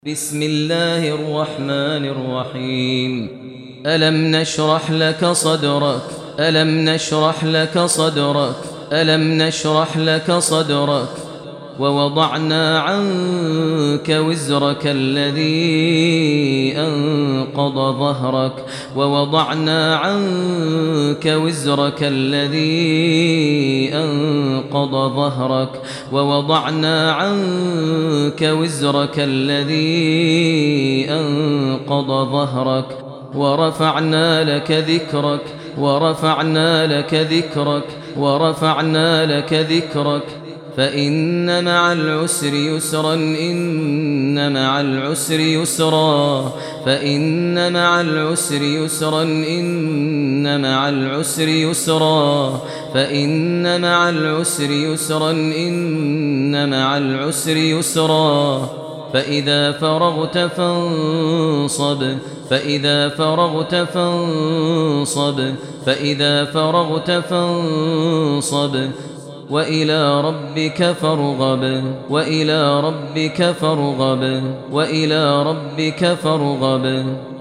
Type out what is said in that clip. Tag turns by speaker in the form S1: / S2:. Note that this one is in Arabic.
S1: بسم الله الرحمن الرحيم ألم نشرح لك صدرك ألم نشرح لك صدرك ألم نشرح لك صدرك ووضعنا عنك وزرك الذي أنقض ظهرك ووضعنا عنك وزرك الذي أنقض ظهرك ووضعنا عنك وزرك الذي أنقض ظهرك ورفعنا لك ذكرك ورفعنا لك ذكرك ورفعنا لك ذكرك فإن مع العسر يسرا إن مع العسر يسرا فإن مع العسر يسرا إن مع العسر يسرا فإن مع العسر يسرا إن مع العسر يسرا فإذا فرغت فانصب فإذا فرغت فانصب فإذا فرغت فانصب وإلى ربك فارغب وإلى ربك فارغب وإلى ربك فارغب.